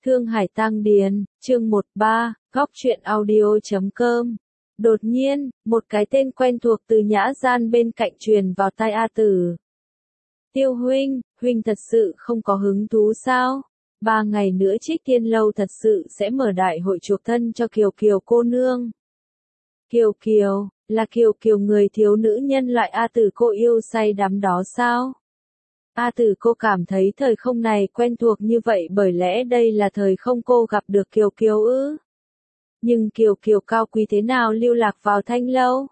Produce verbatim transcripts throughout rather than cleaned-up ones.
Thương Hải Tang Điền, chương một ba, góc truyện audio chấm com. Đột nhiên, một cái tên quen thuộc từ nhã gian bên cạnh truyền vào tai A Tử. Tiêu huynh, huynh thật sự không có hứng thú sao? Ba ngày nữa Trích Tiên Lâu thật sự sẽ mở đại hội chuộc thân cho Kiều Kiều cô nương. Kiều Kiều, là Kiều Kiều người thiếu nữ nhân loại A Tử cô yêu say đắm đó sao? A Tử cô cảm thấy thời không này quen thuộc như vậy bởi lẽ đây là thời không cô gặp được Kiều Kiều ư? Nhưng Kiều Kiều cao quý thế nào lưu lạc vào Thanh Lâu?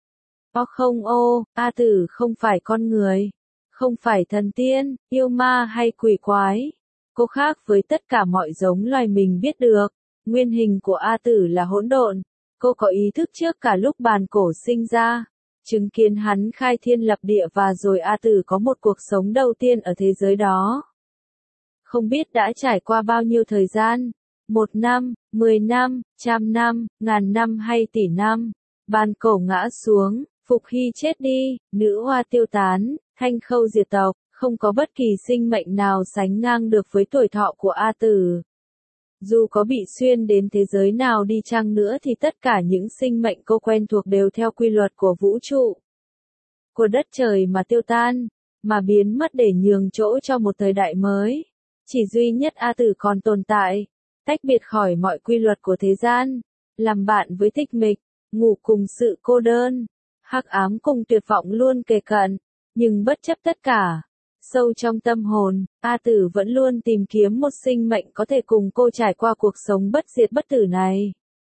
Ô không ô, A Tử không phải con người, không phải thần tiên, yêu ma hay quỷ quái. Cô khác với tất cả mọi giống loài mình biết được. Nguyên hình của A Tử là hỗn độn. Cô có ý thức trước cả lúc bàn cổ sinh ra. Chứng kiến hắn khai thiên lập địa và rồi A Tử có một cuộc sống đầu tiên ở thế giới đó. Không biết đã trải qua bao nhiêu thời gian, một năm, mười năm, trăm năm, ngàn năm hay tỷ năm, bàn cổ ngã xuống, Phục Hy chết đi, nữ hoa tiêu tán, Thanh Khâu diệt tộc, không có bất kỳ sinh mệnh nào sánh ngang được với tuổi thọ của A Tử. Dù có bị xuyên đến thế giới nào đi chăng nữa thì tất cả những sinh mệnh cô quen thuộc đều theo quy luật của vũ trụ, của đất trời mà tiêu tan, mà biến mất để nhường chỗ cho một thời đại mới. Chỉ duy nhất A Tử còn tồn tại, tách biệt khỏi mọi quy luật của thế gian, làm bạn với tịch mịch, ngủ cùng sự cô đơn, hắc ám cùng tuyệt vọng luôn kề cận, nhưng bất chấp tất cả. Sâu trong tâm hồn, A Tử vẫn luôn tìm kiếm một sinh mệnh có thể cùng cô trải qua cuộc sống bất diệt bất tử này.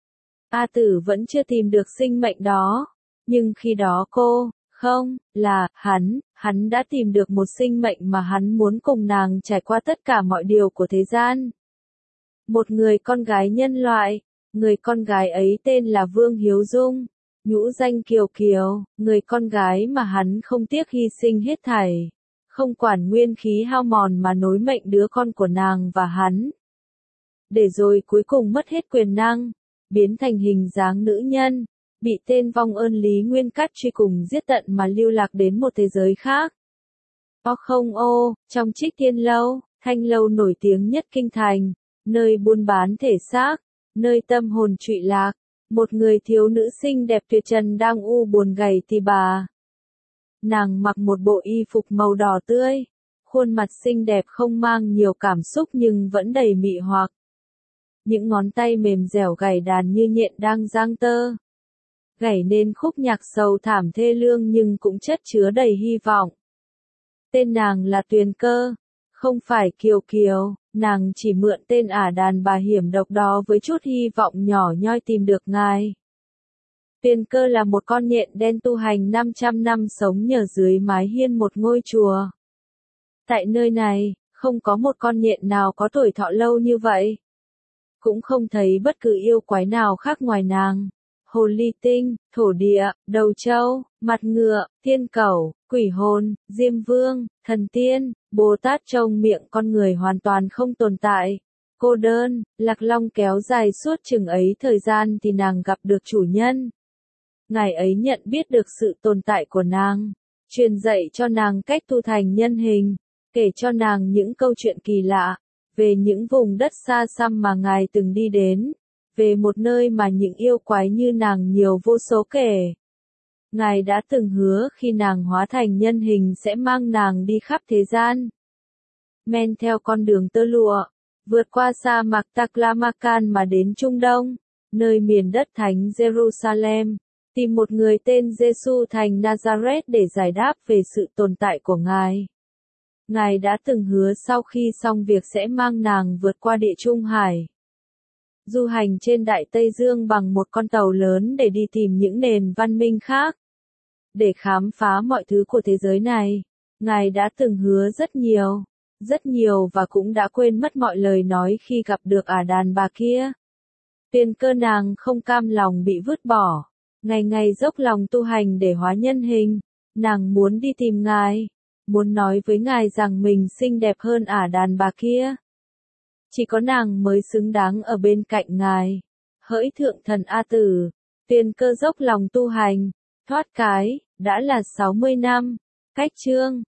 A Tử vẫn chưa tìm được sinh mệnh đó, nhưng khi đó cô, không, là, hắn, hắn đã tìm được một sinh mệnh mà hắn muốn cùng nàng trải qua tất cả mọi điều của thế gian. Một người con gái nhân loại, người con gái ấy tên là Vương Hiếu Dung, nhũ danh Kiều Kiều, người con gái mà hắn không tiếc hy sinh hết thảy. Không quản nguyên khí hao mòn mà nối mệnh đứa con của nàng và hắn. Để rồi cuối cùng mất hết quyền năng, biến thành hình dáng nữ nhân, bị tên vong ơn Lý Nguyên Cát truy cùng giết tận mà lưu lạc đến một thế giới khác. Ô không ô, trong Trích Tiên Lâu, Thanh Lâu nổi tiếng nhất kinh thành, nơi buôn bán thể xác, nơi tâm hồn trụy lạc, một người thiếu nữ xinh đẹp tuyệt trần đang u buồn gầy tì bà. Nàng mặc một bộ y phục màu đỏ tươi, khuôn mặt xinh đẹp không mang nhiều cảm xúc nhưng vẫn đầy mị hoặc. Những ngón tay mềm dẻo gảy đàn như nhện đang giang tơ. Gảy nên khúc nhạc sầu thảm thê lương nhưng cũng chất chứa đầy hy vọng. Tên nàng là Tuyền Cơ, không phải Kiều Kiều, nàng chỉ mượn tên ả đàn bà hiểm độc đó với chút hy vọng nhỏ nhoi tìm được ngài. Tuyền Cơ là một con nhện đen tu hành năm trăm năm sống nhờ dưới mái hiên một ngôi chùa. Tại nơi này, không có một con nhện nào có tuổi thọ lâu như vậy. Cũng không thấy bất cứ yêu quái nào khác ngoài nàng. Hồ ly tinh, thổ địa, đầu trâu, mặt ngựa, thiên cẩu, quỷ hồn, diêm vương, thần tiên, Bồ Tát trong miệng con người hoàn toàn không tồn tại. Cô đơn, lạc long kéo dài suốt chừng ấy thời gian thì nàng gặp được chủ nhân. Ngài ấy nhận biết được sự tồn tại của nàng, truyền dạy cho nàng cách tu thành nhân hình, kể cho nàng những câu chuyện kỳ lạ, về những vùng đất xa xăm mà ngài từng đi đến, về một nơi mà những yêu quái như nàng nhiều vô số kể. Ngài đã từng hứa khi nàng hóa thành nhân hình sẽ mang nàng đi khắp thế gian. Men theo con đường tơ lụa, vượt qua sa mạc Taklamakan mà đến Trung Đông, nơi miền đất thánh Jerusalem. Tìm một người tên Giêsu thành Nazareth để giải đáp về sự tồn tại của Ngài. Ngài đã từng hứa sau khi xong việc sẽ mang nàng vượt qua Địa Trung Hải. Du hành trên Đại Tây Dương bằng một con tàu lớn để đi tìm những nền văn minh khác. Để khám phá mọi thứ của thế giới này. Ngài đã từng hứa rất nhiều, rất nhiều và cũng đã quên mất mọi lời nói khi gặp được ả đàn bà kia. Tuyền Cơ nàng không cam lòng bị vứt bỏ. Ngày ngày dốc lòng tu hành để hóa nhân hình, nàng muốn đi tìm ngài, muốn nói với ngài rằng mình xinh đẹp hơn ả đàn bà kia. Chỉ có nàng mới xứng đáng ở bên cạnh ngài. Hỡi thượng thần A Tử, Tuyền Cơ dốc lòng tu hành, thoát cái, đã là sáu mươi năm. Cách chương,